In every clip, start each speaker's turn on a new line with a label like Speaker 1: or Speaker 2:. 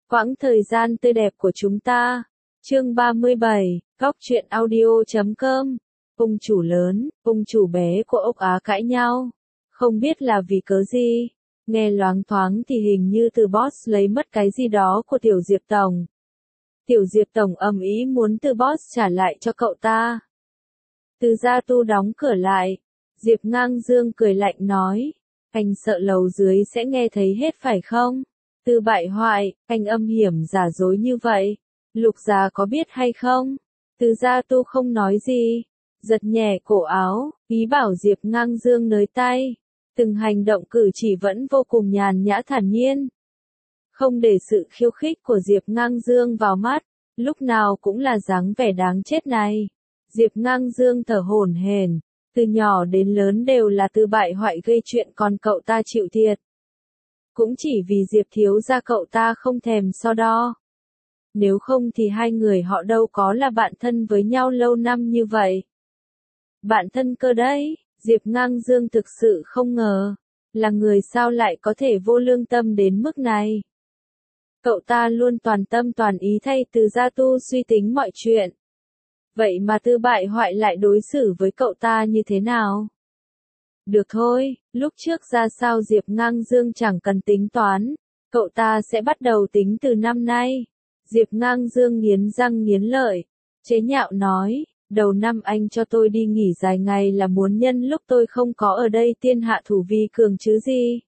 Speaker 1: Quãng thời gian tươi đẹp của chúng ta. Chương 37, Góc truyện audio.com. Ông chủ lớn, ông chủ bé của ốc Á cãi nhau. Không biết là vì cớ gì. Nghe loáng thoáng thì hình như từ boss lấy mất cái gì đó của Tiểu Diệp Tổng. Tiểu Diệp Tổng ầm ĩ muốn từ boss trả lại cho cậu ta. Từ gia tu đóng cửa lại. Diệp Ngang Dương cười lạnh nói. Anh sợ lầu dưới sẽ nghe thấy hết phải không? Từ bại hoại, anh âm hiểm giả dối như vậy. Lục già có biết hay không? Từ gia tu không nói gì. Giật nhẹ cổ áo, ý bảo Diệp Ngang Dương nới tay. Từng hành động cử chỉ vẫn vô cùng nhàn nhã thản nhiên. Không để sự khiêu khích của Diệp Ngang Dương vào mắt, lúc nào cũng là dáng vẻ đáng chết này. Diệp Ngang Dương thở hổn hển, từ nhỏ đến lớn đều là Từ bại hoại gây chuyện còn cậu ta chịu thiệt. Cũng chỉ vì Diệp thiếu gia cậu ta không thèm so đo. Nếu không thì hai người họ đâu có là bạn thân với nhau lâu năm như vậy. Bạn thân cơ đấy, Diệp Ngang Dương thực sự không ngờ, là người sao lại có thể vô lương tâm đến mức này. Cậu ta luôn toàn tâm toàn ý thay Từ gia tu suy tính mọi chuyện. Vậy mà Từ bại hoại lại đối xử với cậu ta như thế nào? Được thôi, lúc trước ra sao Diệp Ngang Dương chẳng cần tính toán, cậu ta sẽ bắt đầu tính từ năm nay. Diệp Ngang Dương nghiến răng nghiến lợi, chế nhạo nói, đầu năm anh cho tôi đi nghỉ dài ngày là muốn nhân lúc tôi không có ở đây tiên hạ thủ vi cường chứ gì.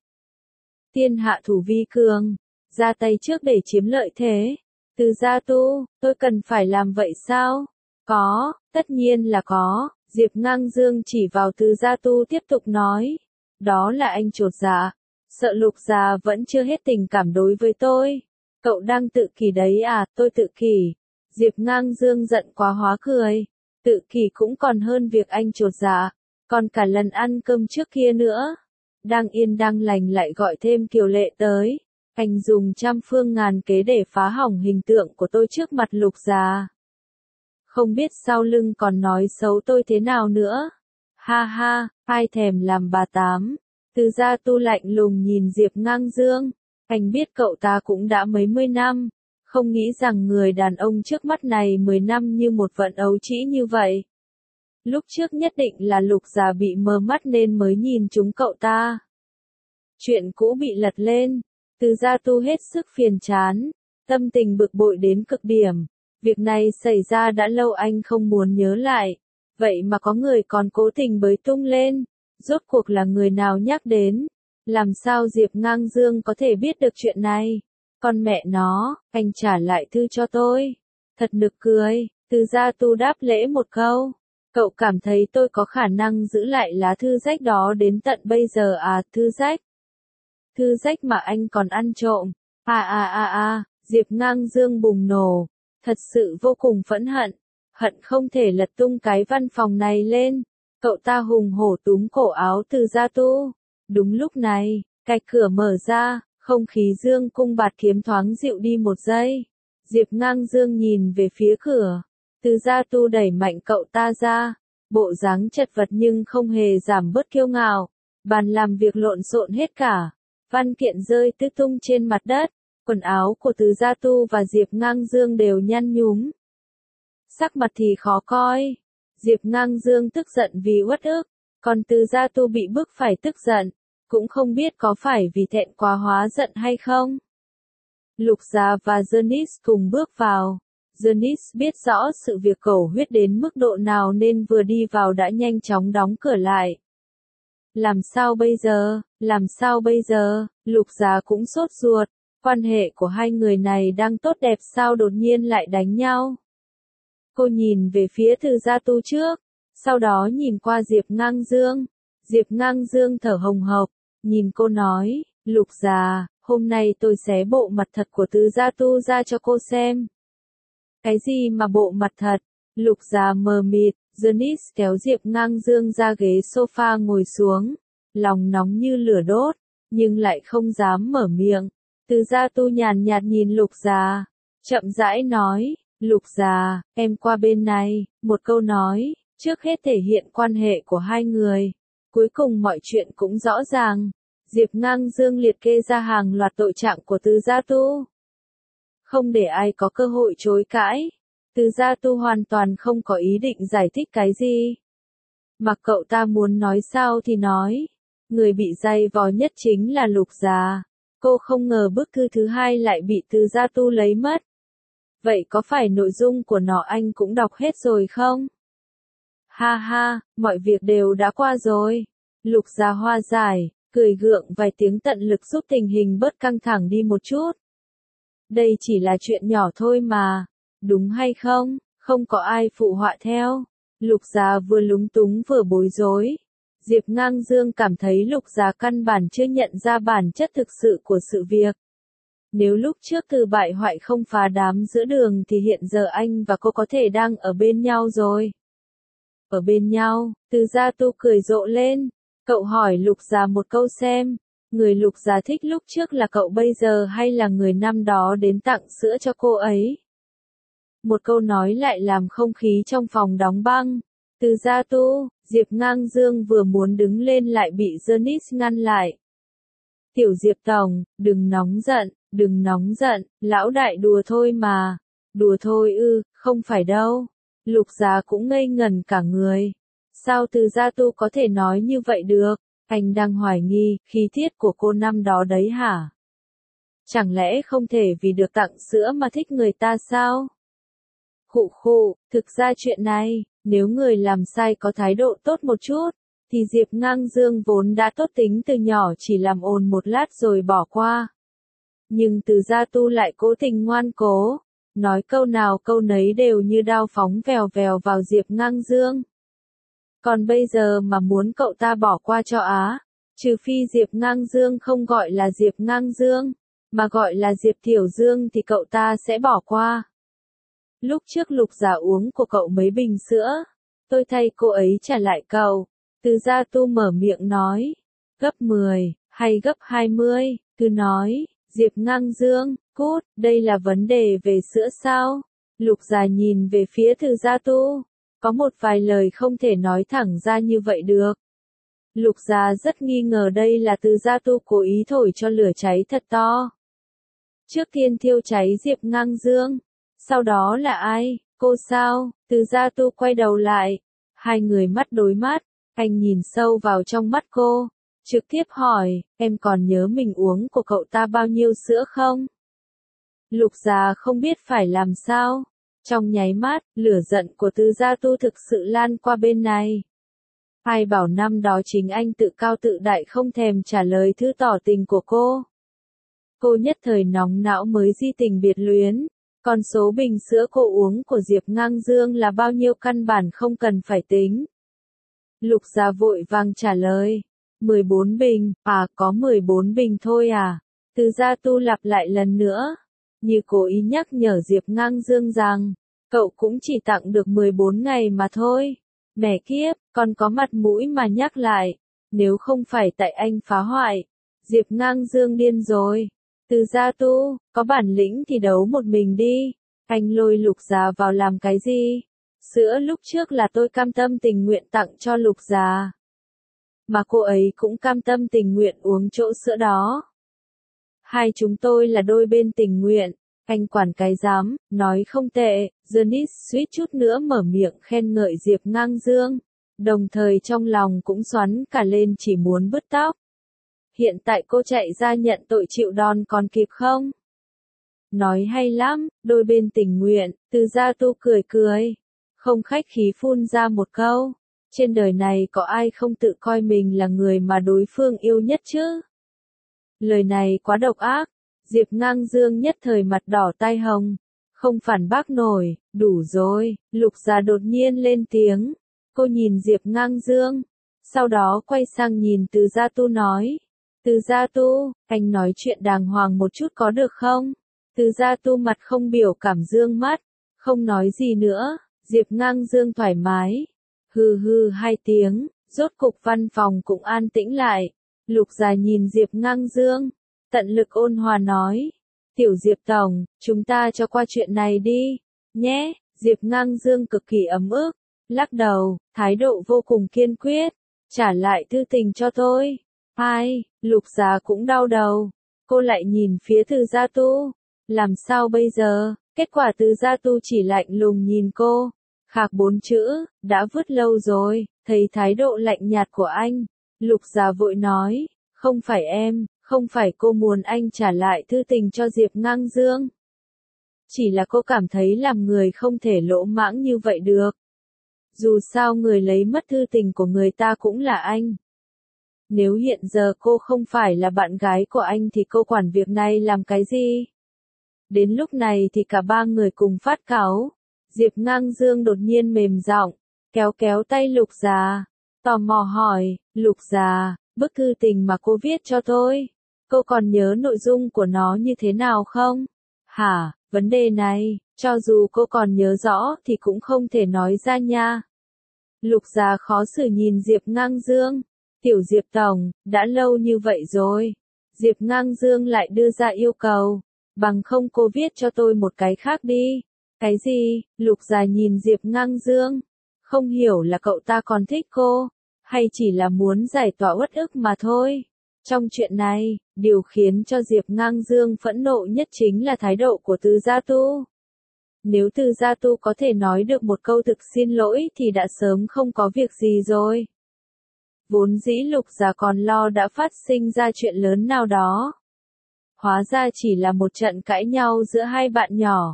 Speaker 1: Tiên hạ thủ vi cường, ra tay trước để chiếm lợi thế. Từ gia tu, tôi cần phải làm vậy sao? Có, tất nhiên là có. Diệp Ngang Dương chỉ vào Từ gia tu tiếp tục nói. Đó là anh chột dạ. Sợ Lục già vẫn chưa hết tình cảm đối với tôi. Cậu đang tự kỷ đấy à, tôi tự kỷ. Diệp Ngang Dương giận quá hóa cười. Tự kỷ cũng còn hơn việc anh chột dạ. Còn cả lần ăn cơm trước kia nữa. Đang yên đang lành lại gọi thêm Kiều Lệ tới. Anh dùng trăm phương ngàn kế để phá hỏng hình tượng của tôi trước mặt Lục già. Không biết sau lưng còn nói xấu tôi thế nào nữa. Ha ha, ai thèm làm bà tám. Từ gia tu lạnh lùng nhìn Diệp Ngang Dương. Anh biết cậu ta cũng đã mấy mươi năm. Không nghĩ rằng người đàn ông trước mắt này 10 năm như một vận ấu trĩ như vậy. Lúc trước nhất định là Lục già bị mờ mắt nên mới nhìn trúng cậu ta. Chuyện cũ bị lật lên. Từ gia tu hết sức phiền chán. Tâm tình bực bội đến cực điểm. Việc này xảy ra đã lâu anh không muốn nhớ lại. Vậy mà có người còn cố tình bới tung lên. Rốt cuộc là người nào nhắc đến? Làm sao Diệp Ngang Dương có thể biết được chuyện này? Con mẹ nó, anh trả lại thư cho tôi. Thật nực cười. Từ gia tu đáp lễ một câu. Cậu cảm thấy tôi có khả năng giữ lại lá thư rách đó đến tận bây giờ à? Thư rách? Thư rách mà anh còn ăn trộm. Diệp Ngang Dương bùng nổ. Thật sự vô cùng phẫn hận. Hận không thể lật tung cái văn phòng này lên. Cậu ta hùng hổ túm cổ áo Từ gia tu. Đúng lúc này, cạch cửa mở ra, không khí dương cung bạt kiếm thoáng dịu đi một giây. Diệp Ngang Dương nhìn về phía cửa. Từ gia tu đẩy mạnh cậu ta ra. Bộ dáng chật vật nhưng không hề giảm bớt kiêu ngạo. Bàn làm việc lộn xộn hết cả. Văn kiện rơi tứ tung trên mặt đất. Quần áo của Từ gia tu và Diệp Ngang Dương đều nhăn nhúm. Sắc mặt thì khó coi. Diệp Ngang Dương tức giận vì uất ức. Còn Từ gia tu bị bức phải tức giận. Cũng không biết có phải vì thẹn quá hóa giận hay không. Lục già và Janice cùng bước vào. Janice biết rõ sự việc cầu huyết đến mức độ nào nên vừa đi vào đã nhanh chóng đóng cửa lại. Làm sao bây giờ? Làm sao bây giờ? Lục già cũng sốt ruột. Quan hệ của hai người này đang tốt đẹp sao đột nhiên lại đánh nhau? Cô nhìn về phía Từ gia tu trước. Sau đó nhìn qua Diệp Ngang Dương. Diệp Ngang Dương thở hồng hộc. Nhìn cô nói, Lục già, hôm nay tôi xé bộ mặt thật của Từ gia tu ra cho cô xem. Cái gì mà bộ mặt thật? Lục già mờ mịt. Janice kéo Diệp Ngang Dương ra ghế sofa ngồi xuống. Lòng nóng như lửa đốt, nhưng lại không dám mở miệng. Từ gia tu nhàn nhạt nhìn Lục già. Chậm rãi nói, Lục già, em qua bên này. Một câu nói, trước hết thể hiện quan hệ của hai người. Cuối cùng mọi chuyện cũng rõ ràng. Diệp Ngang Dương liệt kê ra hàng loạt tội trạng của Từ gia tu. không để ai có cơ hội chối cãi. Từ Gia Tu hoàn toàn không có ý định giải thích cái gì. Mặc cậu ta muốn nói sao thì nói. Người bị day vò nhất chính là Lục Già. Cô không ngờ bức thư thứ hai lại bị Từ Gia Tu lấy mất. Vậy có phải nội dung của nó anh cũng đọc hết rồi không? Ha ha, mọi việc đều đã qua rồi. Lục Già hoa giải, cười gượng vài tiếng tận lực giúp tình hình bớt căng thẳng đi một chút. Đây chỉ là chuyện nhỏ thôi mà. Đúng hay không? Không có ai phụ họa theo. Lục Già vừa lúng túng vừa bối rối. Diệp Ngang Dương cảm thấy Lục Già căn bản chưa nhận ra bản chất thực sự của sự việc. Nếu lúc trước Từ bại hoại không phá đám giữa đường thì hiện giờ anh và cô có thể đang ở bên nhau rồi. Ở bên nhau, Từ Gia Tu cười rộ lên. Cậu hỏi Lục Già một câu xem. Người Lục Già thích lúc trước là cậu bây giờ hay là người năm đó đến tặng sữa cho cô ấy? Một câu nói lại làm không khí trong phòng đóng băng. Từ Gia Tu, Diệp Ngang Dương vừa muốn đứng lên lại bị Janice ngăn lại. Tiểu Diệp Tổng, đừng nóng giận, lão đại đùa thôi mà. Đùa thôi ư, không phải đâu. Lục Già cũng ngây ngẩn cả người. Sao Từ Gia Tu có thể nói như vậy được? Anh đang hoài nghi khí tiết của cô năm đó đấy hả? Chẳng lẽ không thể vì được tặng sữa mà thích người ta sao? Khụ khụ, thực ra chuyện này, nếu người làm sai có thái độ tốt một chút, thì Diệp Ngang Dương vốn đã tốt tính từ nhỏ chỉ làm ồn một lát rồi bỏ qua. Nhưng Từ Gia Tu lại cố tình ngoan cố, nói câu nào câu nấy đều như đao phóng vèo vèo vào Diệp Ngang Dương. Còn bây giờ mà muốn cậu ta bỏ qua cho Á, trừ phi Diệp Ngang Dương không gọi là Diệp Ngang Dương, mà gọi là Diệp Tiểu Dương thì cậu ta sẽ bỏ qua. Lúc trước Lục Già uống của cậu mấy bình sữa, tôi thay cô ấy trả lại cậu. Từ Gia Tu mở miệng nói, gấp 10, hay gấp 20, cứ nói, Diệp Ngang Dương, cút, đây là vấn đề về sữa sao? Lục Già nhìn về phía Từ Gia Tu, có một vài lời không thể nói thẳng ra như vậy được. Lục Già rất nghi ngờ đây là Từ Gia Tu cố ý thổi cho lửa cháy thật to. Trước tiên thiêu cháy Diệp Ngang Dương, sau đó là ai? Cô sao? Từ Gia Tu quay đầu lại, hai người mắt đối mắt, anh nhìn sâu vào trong mắt cô, trực tiếp hỏi, em còn nhớ mình uống của cậu ta bao nhiêu sữa không? Lục Già không biết phải làm sao. Trong nháy mắt, lửa giận của Từ Gia Tu thực sự lan qua bên này. Ai bảo năm đó chính anh tự cao tự đại không thèm trả lời thư tỏ tình của cô. Cô nhất thời nóng não mới di tình biệt luyến. Còn số bình sữa cô uống của Diệp Ngang Dương là bao nhiêu căn bản không cần phải tính. Lục Già vội vàng trả lời. 14 bình, có 14 bình thôi à? Từ Gia Tu lặp lại lần nữa. Như cố ý nhắc nhở Diệp Ngang Dương rằng, cậu cũng chỉ tặng được 14 ngày mà thôi. Mẹ kiếp, còn có mặt mũi mà nhắc lại. Nếu không phải tại anh phá hoại, Diệp Ngang Dương điên rồi. Từ Gia Tu, có bản lĩnh thì đấu một mình đi. Anh lôi Lục Già vào làm cái gì? Sữa lúc trước là tôi cam tâm tình nguyện tặng cho Lục Già. Mà cô ấy cũng cam tâm tình nguyện uống chỗ sữa đó. Hai chúng tôi là đôi bên tình nguyện. Anh quản cái dám, nói không tệ. Janice suýt chút nữa mở miệng khen ngợi Diệp Ngang Dương. Đồng thời trong lòng cũng xoắn cả lên chỉ muốn bứt tóc. Hiện tại cô chạy ra nhận tội chịu đòn còn kịp không? Nói hay lắm, đôi bên tình nguyện. Từ Gia Tu cười cười, không khách khí phun ra một câu. Trên đời này có ai không tự coi mình là người mà đối phương yêu nhất chứ? Lời này quá độc ác. Diệp Ngang Dương nhất thời mặt đỏ tai hồng, không phản bác nổi. Đủ rồi. Lục Già đột nhiên lên tiếng. Cô nhìn Diệp Ngang Dương, sau đó quay sang nhìn Từ Gia Tu nói. Từ Gia Tu, anh nói chuyện đàng hoàng một chút có được không? Từ Gia Tu mặt không biểu cảm dương mắt, không nói gì nữa. Diệp Ngang Dương thoải mái, hừ hừ hai tiếng, rốt cục văn phòng cũng an tĩnh lại. Lục Già nhìn Diệp Ngang Dương, tận lực ôn hòa nói. Tiểu Diệp Tổng, chúng ta cho qua chuyện này đi, nhé. Diệp Ngang Dương cực kỳ ấm ức, lắc đầu, thái độ vô cùng kiên quyết. Trả lại thư tình cho tôi. Ai, Lục Già cũng đau đầu. Cô lại nhìn phía Từ Gia Tu. Làm sao bây giờ? Kết quả Từ Gia Tu chỉ lạnh lùng nhìn cô. Khạc 4 chữ, đã vứt lâu rồi, thấy thái độ lạnh nhạt của anh. Lục Già vội nói, không phải em, không phải cô muốn anh trả lại thư tình cho Diệp Ngang Dương. Chỉ là cô cảm thấy làm người không thể lỗ mãng như vậy được. Dù sao người lấy mất thư tình của người ta cũng là anh. Nếu hiện giờ cô không phải là bạn gái của anh thì cô quản việc này làm cái gì? Đến lúc này thì cả ba người cùng phát cáu. Diệp Ngang Dương đột nhiên mềm giọng, kéo kéo tay Lục Già, tò mò hỏi, Lục Già, bức thư tình mà cô viết cho tôi, cô còn nhớ nội dung của nó như thế nào không? Hả, vấn đề này, cho dù cô còn nhớ rõ thì cũng không thể nói ra nha. Lục Già khó xử nhìn Diệp Ngang Dương, tiểu Diệp Tổng, đã lâu như vậy rồi. Diệp Ngang Dương lại đưa ra yêu cầu, bằng không cô viết cho tôi một cái khác đi. Cái gì? Lục Già nhìn Diệp Ngang Dương, không hiểu là cậu ta còn thích cô, hay chỉ là muốn giải tỏa uất ức mà thôi. Trong chuyện này, điều khiến cho Diệp Ngang Dương phẫn nộ nhất chính là thái độ của Từ Gia Tu. Nếu Từ Gia Tu có thể nói được một câu thực xin lỗi thì đã sớm không có việc gì rồi. Vốn dĩ Lục Già còn lo đã phát sinh ra chuyện lớn nào đó. Hóa ra chỉ là một trận cãi nhau giữa hai bạn nhỏ.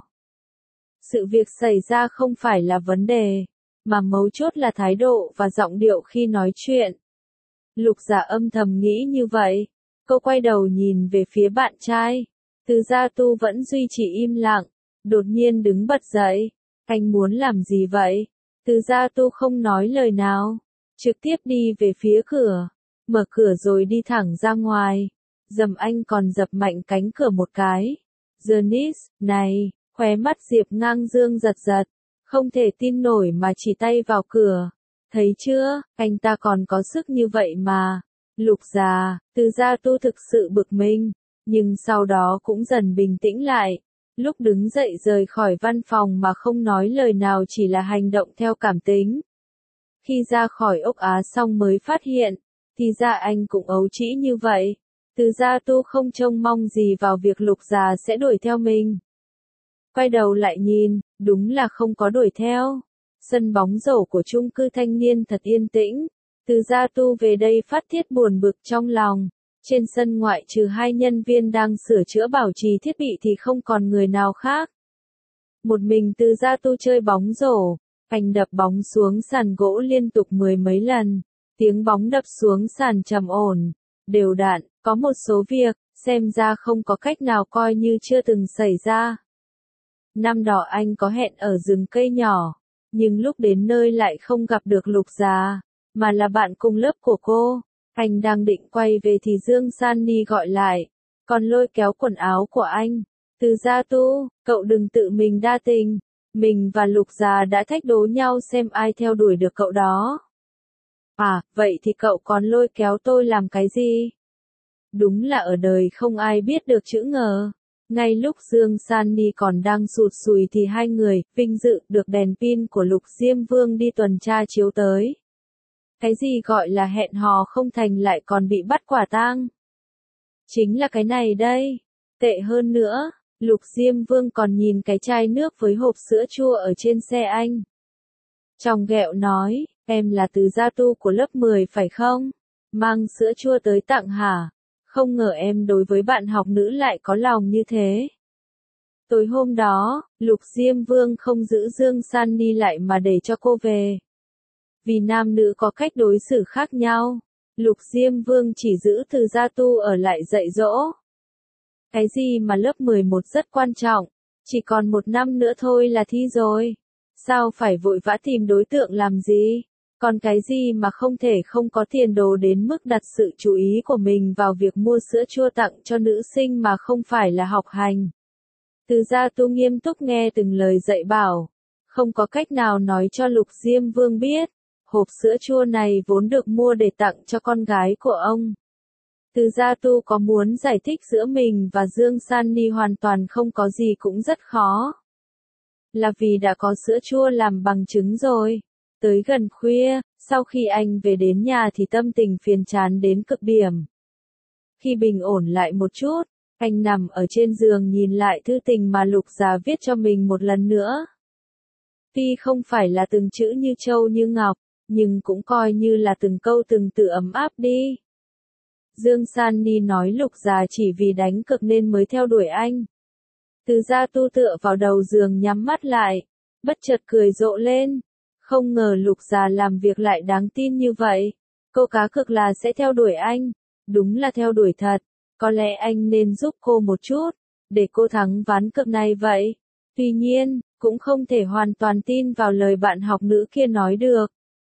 Speaker 1: Sự việc xảy ra không phải là vấn đề, mà mấu chốt là thái độ và giọng điệu khi nói chuyện. Lục Già âm thầm nghĩ như vậy. Cô quay đầu nhìn về phía bạn trai. Từ Gia Tu vẫn duy trì im lặng. Đột nhiên đứng bật dậy. Anh muốn làm gì vậy? Từ Gia Tu không nói lời nào. Trực tiếp đi về phía cửa. Mở cửa rồi đi thẳng ra ngoài. Dầm anh còn dập mạnh cánh cửa một cái. Janice, này, khóe mắt Diệp Ngang Dương giật giật. Không thể tin nổi mà chỉ tay vào cửa. Thấy chưa, anh ta còn có sức như vậy mà. Lục Già, Từ Gia Tu thực sự bực mình. Nhưng sau đó cũng dần bình tĩnh lại. Lúc đứng dậy rời khỏi văn phòng mà không nói lời nào chỉ là hành động theo cảm tính. Khi ra khỏi ốc Á xong mới phát hiện, thì ra anh cũng ấu trĩ như vậy. Từ Gia Tu không trông mong gì vào việc Lục Già sẽ đuổi theo mình. Quay đầu lại nhìn, đúng là không có đuổi theo. Sân bóng rổ của chung cư thanh niên thật yên tĩnh. Từ Gia Tu về đây phát tiết buồn bực trong lòng. Trên sân ngoại trừ hai nhân viên đang sửa chữa bảo trì thiết bị thì không còn người nào khác. Một mình Từ Gia Tu chơi bóng rổ. Phanh đập bóng xuống sàn gỗ liên tục mười mấy lần. Tiếng bóng đập xuống sàn trầm ổn, đều đặn. Có một số việc, xem ra không có cách nào coi như chưa từng xảy ra. Năm đó anh có hẹn ở rừng cây nhỏ, nhưng lúc đến nơi lại không gặp được Lục Già, mà là bạn cùng lớp của cô. Anh đang định quay về thì Dương San Ni gọi lại, còn lôi kéo quần áo của anh. Từ Gia Tu, cậu đừng tự mình đa tình, mình và Lục Già đã thách đố nhau xem ai theo đuổi được cậu đó. À, vậy thì cậu còn lôi kéo tôi làm cái gì? Đúng là ở đời không ai biết được chữ ngờ. Ngay lúc Dương San Ni còn đang sụt sùi thì hai người, vinh dự, được đèn pin của Lục Diêm Vương đi tuần tra chiếu tới. Cái gì gọi là hẹn hò không thành lại còn bị bắt quả tang? Chính là cái này đây. Tệ hơn nữa, Lục Diêm Vương còn nhìn cái chai nước với hộp sữa chua ở trên xe anh. Trong ghẹo nói, em là Từ Gia Tu của lớp 10 phải không? Mang sữa chua tới tặng hả? Không ngờ em đối với bạn học nữ lại có lòng như thế. Tối hôm đó, Lục Diêm Vương không giữ Dương San Ni lại mà để cho cô về. Vì nam nữ có cách đối xử khác nhau, Lục Diêm Vương chỉ giữ Từ Gia Tu ở lại dạy dỗ. Cái gì mà lớp 11 rất quan trọng, chỉ còn một năm nữa thôi là thi rồi. Sao phải vội vã tìm đối tượng làm gì? Còn cái gì mà không thể không có tiền đồ đến mức đặt sự chú ý của mình vào việc mua sữa chua tặng cho nữ sinh mà không phải là học hành. Từ Gia Tu nghiêm túc nghe từng lời dạy bảo, không có cách nào nói cho Lục Diêm Vương biết, hộp sữa chua này vốn được mua để tặng cho con gái của ông. Từ Gia Tu có muốn giải thích giữa mình và Dương San Ni hoàn toàn không có gì cũng rất khó. Là vì đã có sữa chua làm bằng chứng rồi. Tới gần khuya, sau khi anh về đến nhà thì tâm tình phiền chán đến cực điểm. Khi bình ổn lại một chút, Anh nằm ở trên giường nhìn lại thư tình mà Lục Gia viết cho mình một lần nữa. Tuy không phải là từng chữ như châu như ngọc, nhưng cũng coi như là từng câu từng từ ấm áp đi. Dương San Ni nói Lục Gia chỉ vì đánh cực nên mới theo đuổi anh. Từ Gia Tu tựa vào đầu giường nhắm mắt lại, bất chợt cười rộ lên. Không ngờ Lục Gia làm việc lại đáng tin như vậy. Cô cá cược là sẽ theo đuổi anh. Đúng là theo đuổi thật. Có lẽ anh nên giúp cô một chút, để cô thắng ván cược này vậy. Tuy nhiên, cũng không thể hoàn toàn tin vào lời bạn học nữ kia nói được.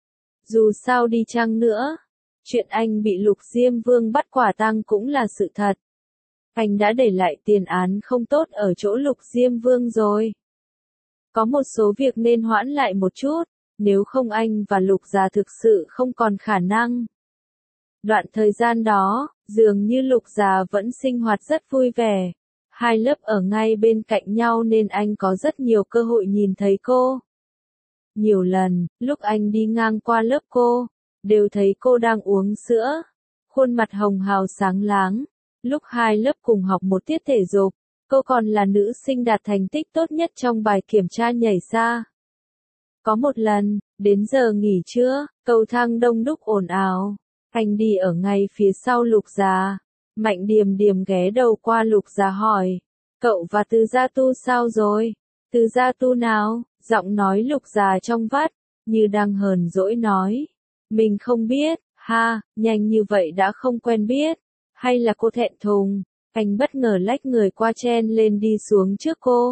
Speaker 1: Dù sao đi chăng nữa, chuyện anh bị Lục Diêm Vương bắt quả tang cũng là sự thật. Anh đã để lại tiền án không tốt ở chỗ Lục Diêm Vương rồi. Có một số việc nên hoãn lại một chút, nếu không anh và Lục Gia thực sự không còn khả năng. Đoạn thời gian đó, dường như Lục Gia vẫn sinh hoạt rất vui vẻ. Hai lớp ở ngay bên cạnh nhau nên anh có rất nhiều cơ hội nhìn thấy cô. Nhiều lần, lúc anh đi ngang qua lớp cô, đều thấy cô đang uống sữa. Khuôn mặt hồng hào sáng láng. Lúc hai lớp cùng học một tiết thể dục, cô còn là nữ sinh đạt thành tích tốt nhất trong bài kiểm tra nhảy xa. Có một lần, đến giờ nghỉ trưa, cầu thang đông đúc ồn ào. Anh đi ở ngay phía sau Lục Gia. Mạnh Điềm Điềm ghé đầu qua Lục Gia hỏi. Cậu và Từ Gia Tu sao rồi? Từ Gia Tu nào? Giọng nói Lục Gia trong vắt, như đang hờn dỗi nói. Mình không biết, ha, nhanh như vậy đã không quen biết. Hay là cô thẹn thùng? Anh bất ngờ lách người qua chen lên đi xuống trước cô.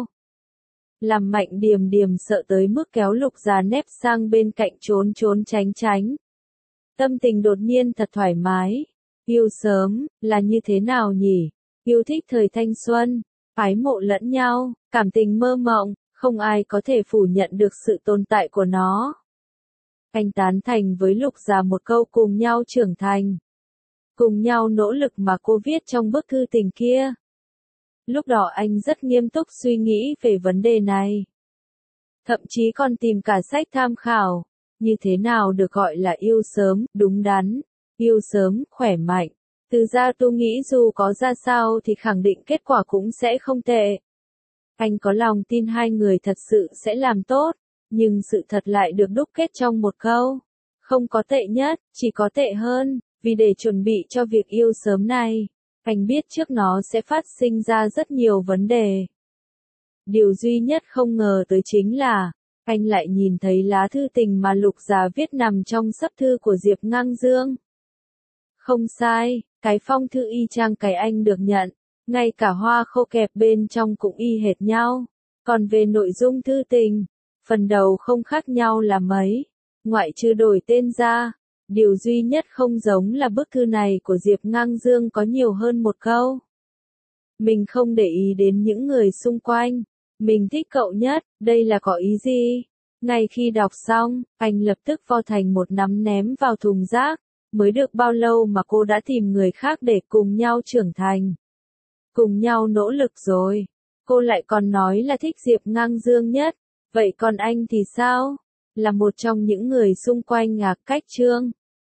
Speaker 1: Làm Mạnh Điềm Điềm sợ tới mức kéo Lục Gia nép sang bên cạnh trốn trốn tránh tránh. Tâm tình đột nhiên thật thoải mái. Yêu sớm, là như thế nào nhỉ? Yêu thích thời thanh xuân, ái mộ lẫn nhau, cảm tình mơ mộng, không ai có thể phủ nhận được sự tồn tại của nó. Anh tán thành với Lục Gia một câu cùng nhau trưởng thành. Cùng nhau nỗ lực mà cô viết trong bức thư tình kia. Lúc đó anh rất nghiêm túc suy nghĩ về vấn đề này. Thậm chí còn tìm cả sách tham khảo. Như thế nào được gọi là yêu sớm, đúng đắn, yêu sớm, khỏe mạnh. Từ Gia Tu nghĩ dù có ra sao thì khẳng định kết quả cũng sẽ không tệ. Anh có lòng tin hai người thật sự sẽ làm tốt, nhưng sự thật lại được đúc kết trong một câu. Không có tệ nhất, chỉ có tệ hơn, vì để chuẩn bị cho việc yêu sớm này, anh biết trước nó sẽ phát sinh ra rất nhiều vấn đề. Điều duy nhất không ngờ tới chính là, anh lại nhìn thấy lá thư tình mà Lục Gia viết nằm trong sấp thư của Diệp Ngang Dương. Không sai, cái phong thư y chang cái anh được nhận, ngay cả hoa khô kẹp bên trong cũng y hệt nhau. Còn về nội dung thư tình, phần đầu không khác nhau là mấy, ngoại trừ đổi tên ra. Điều duy nhất không giống là bức thư này của Diệp Ngang Dương có nhiều hơn một câu. Mình không để ý đến những người xung quanh. Mình thích cậu nhất, đây là có ý gì? Ngay khi đọc xong, anh lập tức vo thành một nắm ném vào thùng rác. Mới được bao lâu mà cô đã tìm người khác để cùng nhau trưởng thành. Cùng nhau nỗ lực rồi. Cô lại còn nói là thích Diệp Ngang Dương nhất. Vậy còn anh thì sao? Là một trong những người xung quanh Ngạc Cách Trương.